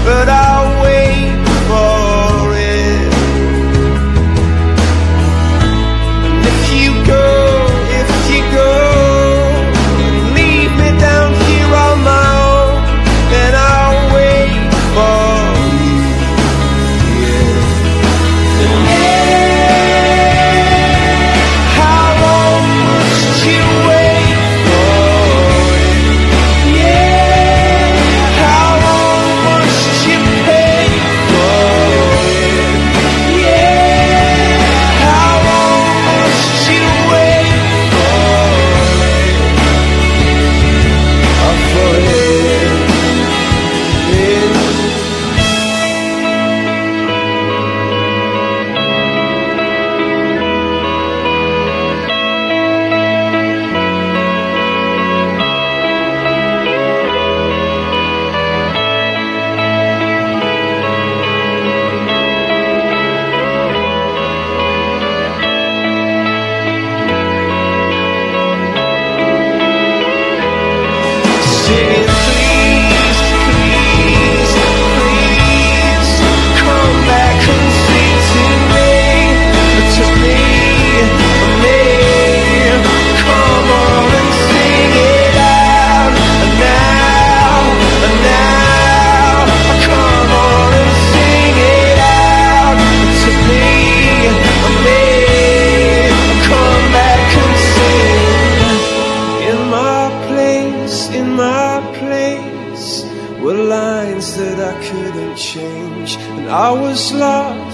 but I'll wait for it. And if you go, leave me down here on my own, then I'll wait for you, yeah. How long must you wait for it? Yeah. How long must you pay for it? Yeah. How long must you wait for it? For it, yeah. Singing, please, please, please, come back and sing to me, come on and sing it out, now, come on and sing it out to me, come back and sing. In my place were lines that I couldn't change, and I was lost